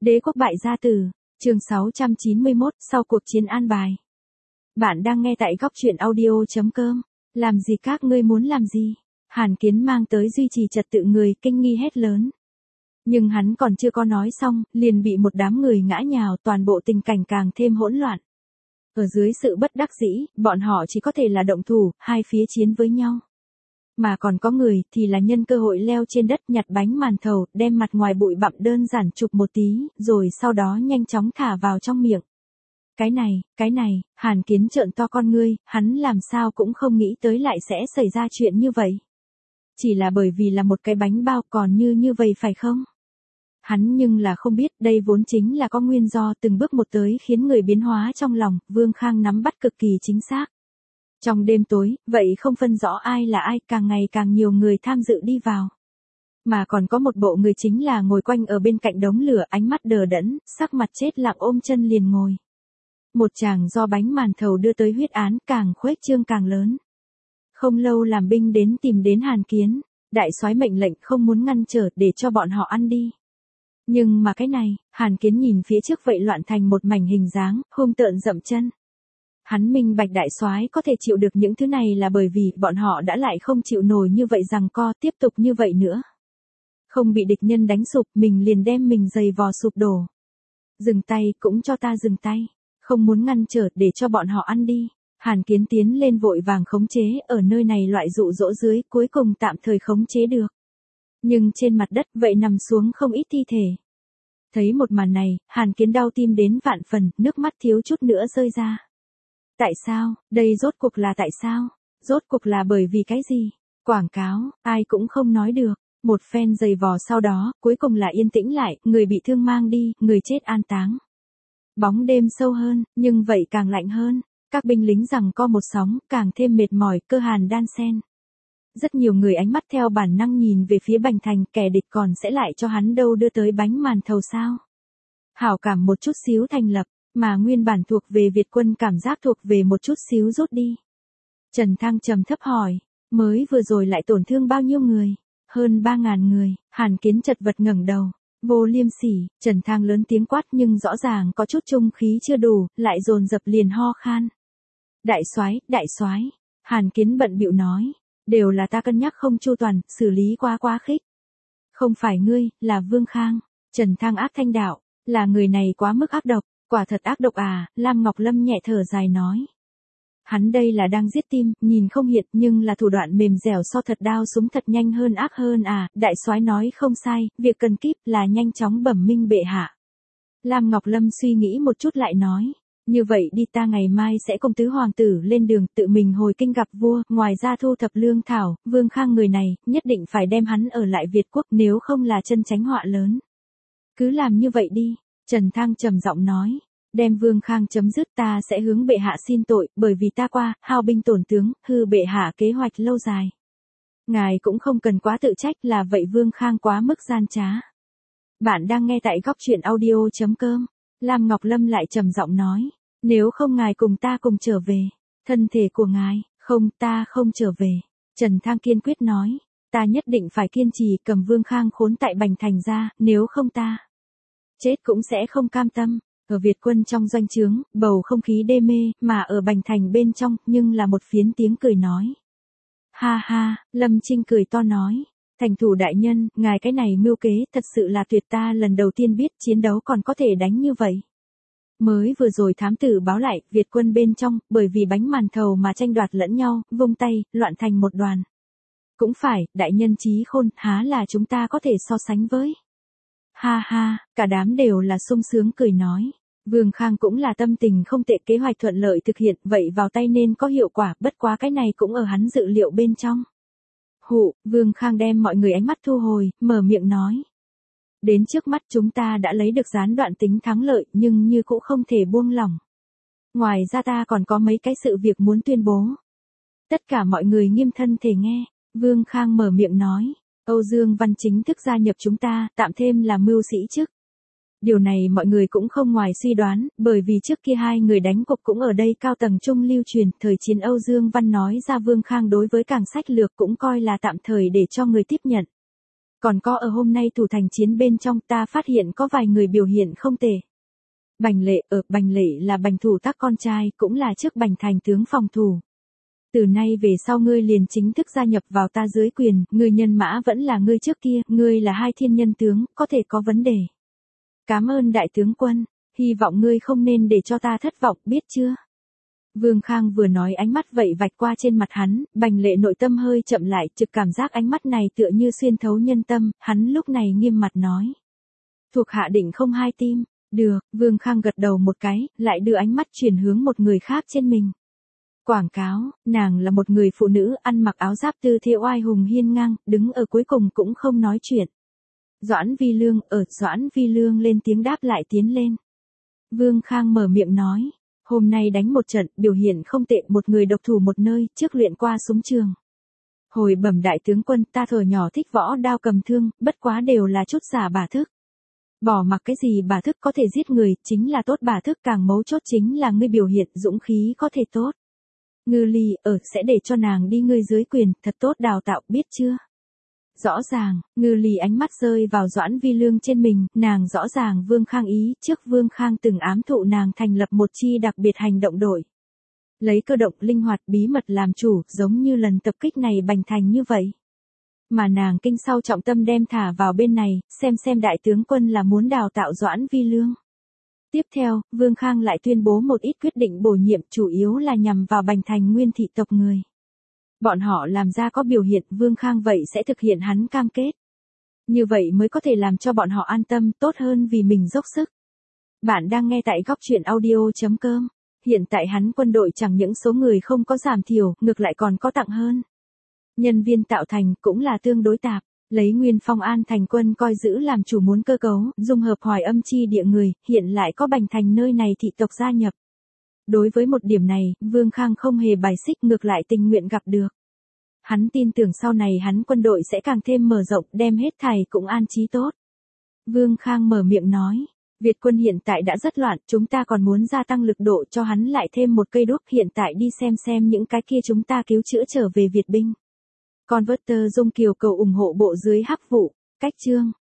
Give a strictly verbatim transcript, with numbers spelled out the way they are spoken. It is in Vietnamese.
Đế quốc bại gia tử, chương sáu trăm chín mươi mốt, sau cuộc chiến an bài. Bạn đang nghe tại góc truyện audio chấm com. Làm gì các ngươi muốn làm gì? Hàn Kiến mang tới duy trì trật tự người kinh nghi hét lớn. Nhưng hắn còn chưa có nói xong, liền bị một đám người ngã nhào, toàn bộ tình cảnh càng thêm hỗn loạn. Ở dưới sự bất đắc dĩ, bọn họ chỉ có thể là động thủ, hai phía chiến với nhau. Mà còn có người thì là nhân cơ hội leo trên đất nhặt bánh màn thầu, đem mặt ngoài bụi bặm đơn giản chụp một tí, rồi sau đó nhanh chóng thả vào trong miệng. Cái này, cái này, Hàn Kiến trợn to con ngươi, hắn làm sao cũng không nghĩ tới lại sẽ xảy ra chuyện như vậy. Chỉ là bởi vì là một cái bánh bao còn như như vậy phải không? Hắn nhưng là không biết đây vốn chính là có nguyên do từng bước một tới khiến người biến hóa trong lòng, Vương Khang nắm bắt cực kỳ chính xác. Trong đêm tối, vậy không phân rõ ai là ai, càng ngày càng nhiều người tham dự đi vào. Mà còn có một bộ người chính là ngồi quanh ở bên cạnh đống lửa, ánh mắt đờ đẫn, sắc mặt chết lặng ôm chân liền ngồi. Một chàng do bánh màn thầu đưa tới huyết án càng khuếch trương càng lớn. Không lâu làm binh đến tìm đến Hàn Kiến, đại soái mệnh lệnh không muốn ngăn trở để cho bọn họ ăn đi. Nhưng mà cái này, Hàn Kiến nhìn phía trước vậy loạn thành một mảnh hình dáng, hung tợn dậm chân. Hắn minh bạch đại soái có thể chịu được những thứ này là bởi vì bọn họ đã lại không chịu nổi như vậy rằng co tiếp tục như vậy nữa. Không bị địch nhân đánh sụp, mình liền đem mình giày vò sụp đổ. Dừng tay, cũng cho ta dừng tay. Không muốn ngăn trở để cho bọn họ ăn đi. Hàn Kiến tiến lên vội vàng khống chế, ở nơi này loại dụ dỗ dưới cuối cùng tạm thời khống chế được. Nhưng trên mặt đất vậy nằm xuống không ít thi thể. Thấy một màn này, Hàn Kiến đau tim đến vạn phần, nước mắt thiếu chút nữa rơi ra. Tại sao, đây rốt cuộc là tại sao? Rốt cuộc là bởi vì cái gì? Quảng cáo, ai cũng không nói được. Một phen giày vò sau đó, cuối cùng là yên tĩnh lại, người bị thương mang đi, người chết an táng. Bóng đêm sâu hơn, nhưng vậy càng lạnh hơn. Các binh lính giằng co một sóng, càng thêm mệt mỏi, cơ hàn đan xen. Rất nhiều người ánh mắt theo bản năng nhìn về phía Bành Thành, kẻ địch còn sẽ lại cho hắn đâu đưa tới bánh màn thầu sao. Hảo cảm một chút xíu thành lập, mà nguyên bản thuộc về Việt quân cảm giác thuộc về một chút xíu rút đi. Trần Thăng trầm thấp hỏi, mới vừa rồi lại tổn thương bao nhiêu người? Hơn ba ngàn người. Hàn Kiến chật vật ngẩng đầu. Vô liêm sỉ, Trần Thăng lớn tiếng quát nhưng rõ ràng có chút trung khí chưa đủ, lại dồn dập liền ho khan. Đại soái, đại soái. Hàn Kiến bận bịu nói, đều là ta cân nhắc không chu toàn, xử lý quá quá khích. Không phải ngươi, là Vương Khang. Trần Thăng ác thanh đạo, là người này quá mức ác độc, quả thật ác độc à, Lam Ngọc Lâm nhẹ thở dài nói. Hắn đây là đang giết tim, nhìn không hiện nhưng là thủ đoạn mềm dẻo so thật đao súng thật nhanh hơn ác hơn à, đại soái nói không sai, việc cần kíp là nhanh chóng bẩm minh bệ hạ. Lam Ngọc Lâm suy nghĩ một chút lại nói, như vậy đi ta ngày mai sẽ cùng tứ hoàng tử lên đường tự mình hồi kinh gặp vua, ngoài ra thu thập lương thảo, Vương Khang người này, nhất định phải đem hắn ở lại Việt quốc nếu không là chân tránh họa lớn. Cứ làm như vậy đi, Trần Thăng trầm giọng nói. Đem Vương Khang chấm dứt ta sẽ hướng bệ hạ xin tội, bởi vì ta qua, hao binh tổn tướng, hư bệ hạ kế hoạch lâu dài. Ngài cũng không cần quá tự trách là vậy Vương Khang quá mức gian trá. Bạn đang nghe tại góc truyện audio chấm com. Lam Ngọc Lâm lại trầm giọng nói, nếu không ngài cùng ta cùng trở về, thân thể của ngài, không ta không trở về. Trần Thăng kiên quyết nói, ta nhất định phải kiên trì cầm Vương Khang khốn tại Bành Thành ra, nếu không ta chết cũng sẽ không cam tâm. Ở Việt quân trong doanh trướng, bầu không khí đê mê, mà ở Bành Thành bên trong, nhưng là một phiến tiếng cười nói. Ha ha, Lâm Trinh cười to nói. Thành thủ đại nhân, ngài cái này mưu kế, thật sự là tuyệt ta lần đầu tiên biết chiến đấu còn có thể đánh như vậy. Mới vừa rồi thám tử báo lại, Việt quân bên trong, bởi vì bánh màn thầu mà tranh đoạt lẫn nhau, vung tay, loạn thành một đoàn. Cũng phải, đại nhân trí khôn, há là chúng ta có thể so sánh với. Ha ha, cả đám đều là sung sướng cười nói. Vương Khang cũng là tâm tình không tệ, kế hoạch thuận lợi thực hiện, vậy vào tay nên có hiệu quả, bất quá cái này cũng ở hắn dự liệu bên trong. Hụ, Vương Khang đem mọi người ánh mắt thu hồi, mở miệng nói. Đến trước mắt chúng ta đã lấy được gián đoạn tính thắng lợi, nhưng như cũng không thể buông lỏng. Ngoài ra ta còn có mấy cái sự việc muốn tuyên bố. Tất cả mọi người nghiêm thân thể nghe, Vương Khang mở miệng nói. Âu Dương Văn chính thức gia nhập chúng ta, tạm thêm là mưu sĩ chức. Điều này mọi người cũng không ngoài suy đoán, bởi vì trước kia hai người đánh cuộc cũng ở đây cao tầng trung lưu truyền, thời chiến Âu Dương Văn nói ra Vương Khang đối với cảng sách lược cũng coi là tạm thời để cho người tiếp nhận. Còn có ở hôm nay thủ thành chiến bên trong ta phát hiện có vài người biểu hiện không tệ. Bành Lệ, ở Bành Lệ là Bành Thủ Tắc con trai, cũng là trước Bành Thành tướng phòng thủ. Từ nay về sau ngươi liền chính thức gia nhập vào ta dưới quyền, ngươi nhân mã vẫn là ngươi trước kia, ngươi là hai thiên nhân tướng, có thể có vấn đề. Cảm ơn đại tướng quân, hy vọng ngươi không nên để cho ta thất vọng, biết chưa? Vương Khang vừa nói ánh mắt vậy vạch qua trên mặt hắn, Bành Lệ nội tâm hơi chậm lại, trực cảm giác ánh mắt này tựa như xuyên thấu nhân tâm, hắn lúc này nghiêm mặt nói. Thuộc hạ định không hai tim, được, Vương Khang gật đầu một cái, lại đưa ánh mắt chuyển hướng một người khác trên mình. Quảng cáo, nàng là một người phụ nữ ăn mặc áo giáp tư thế oai hùng hiên ngang, đứng ở cuối cùng cũng không nói chuyện. Doãn Vi Lương, ở Doãn Vi Lương lên tiếng đáp lại tiến lên. Vương Khang mở miệng nói. Hôm nay đánh một trận, biểu hiện không tệ, một người độc thủ một nơi, trước luyện qua súng trường. Hồi bẩm đại tướng quân, ta thuở nhỏ thích võ đao cầm thương, bất quá đều là chút giả bả thức. Bỏ mặc cái gì bả thức có thể giết người, chính là tốt bả thức, càng mấu chốt chính là ngươi biểu hiện dũng khí có thể tốt. Ngư Ly, ở sẽ để cho nàng đi ngươi dưới quyền, thật tốt đào tạo, biết chưa? Rõ ràng, Ngư Ly ánh mắt rơi vào Doãn Vi Lương trên mình, nàng rõ ràng Vương Khang ý, trước Vương Khang từng ám thụ nàng thành lập một chi đặc biệt hành động đội. Lấy cơ động linh hoạt bí mật làm chủ, giống như lần tập kích này Bành Thành như vậy. Mà nàng kinh sau trọng tâm đem thả vào bên này, xem xem đại tướng quân là muốn đào tạo Doãn Vi Lương. Tiếp theo, Vương Khang lại tuyên bố một ít quyết định bổ nhiệm, chủ yếu là nhằm vào Bành Thành nguyên thị tộc người. Bọn họ làm ra có biểu hiện, Vương Khang vậy sẽ thực hiện hắn cam kết. Như vậy mới có thể làm cho bọn họ an tâm, tốt hơn vì mình dốc sức. Bạn đang nghe tại góc truyện audio chấm com. Hiện tại hắn quân đội chẳng những số người không có giảm thiểu, ngược lại còn có tặng hơn. Nhân viên tạo thành cũng là tương đối tạp, lấy Nguyên Phong An thành quân coi giữ làm chủ muốn cơ cấu, dung hợp Hoài Âm chi địa người, hiện lại có Bành Thành nơi này thị tộc gia nhập. Đối với một điểm này, Vương Khang không hề bài xích, ngược lại tình nguyện gặp được. Hắn tin tưởng sau này hắn quân đội sẽ càng thêm mở rộng, đem hết thảy cũng an trí tốt. Vương Khang mở miệng nói, Việt quân hiện tại đã rất loạn, chúng ta còn muốn gia tăng lực độ cho hắn lại thêm một cây đuốc, hiện tại đi xem xem những cái kia chúng ta cứu chữa trở về Việt binh. Converter Dung Kiều cầu ủng hộ bộ dưới hắc vụ, cách chương.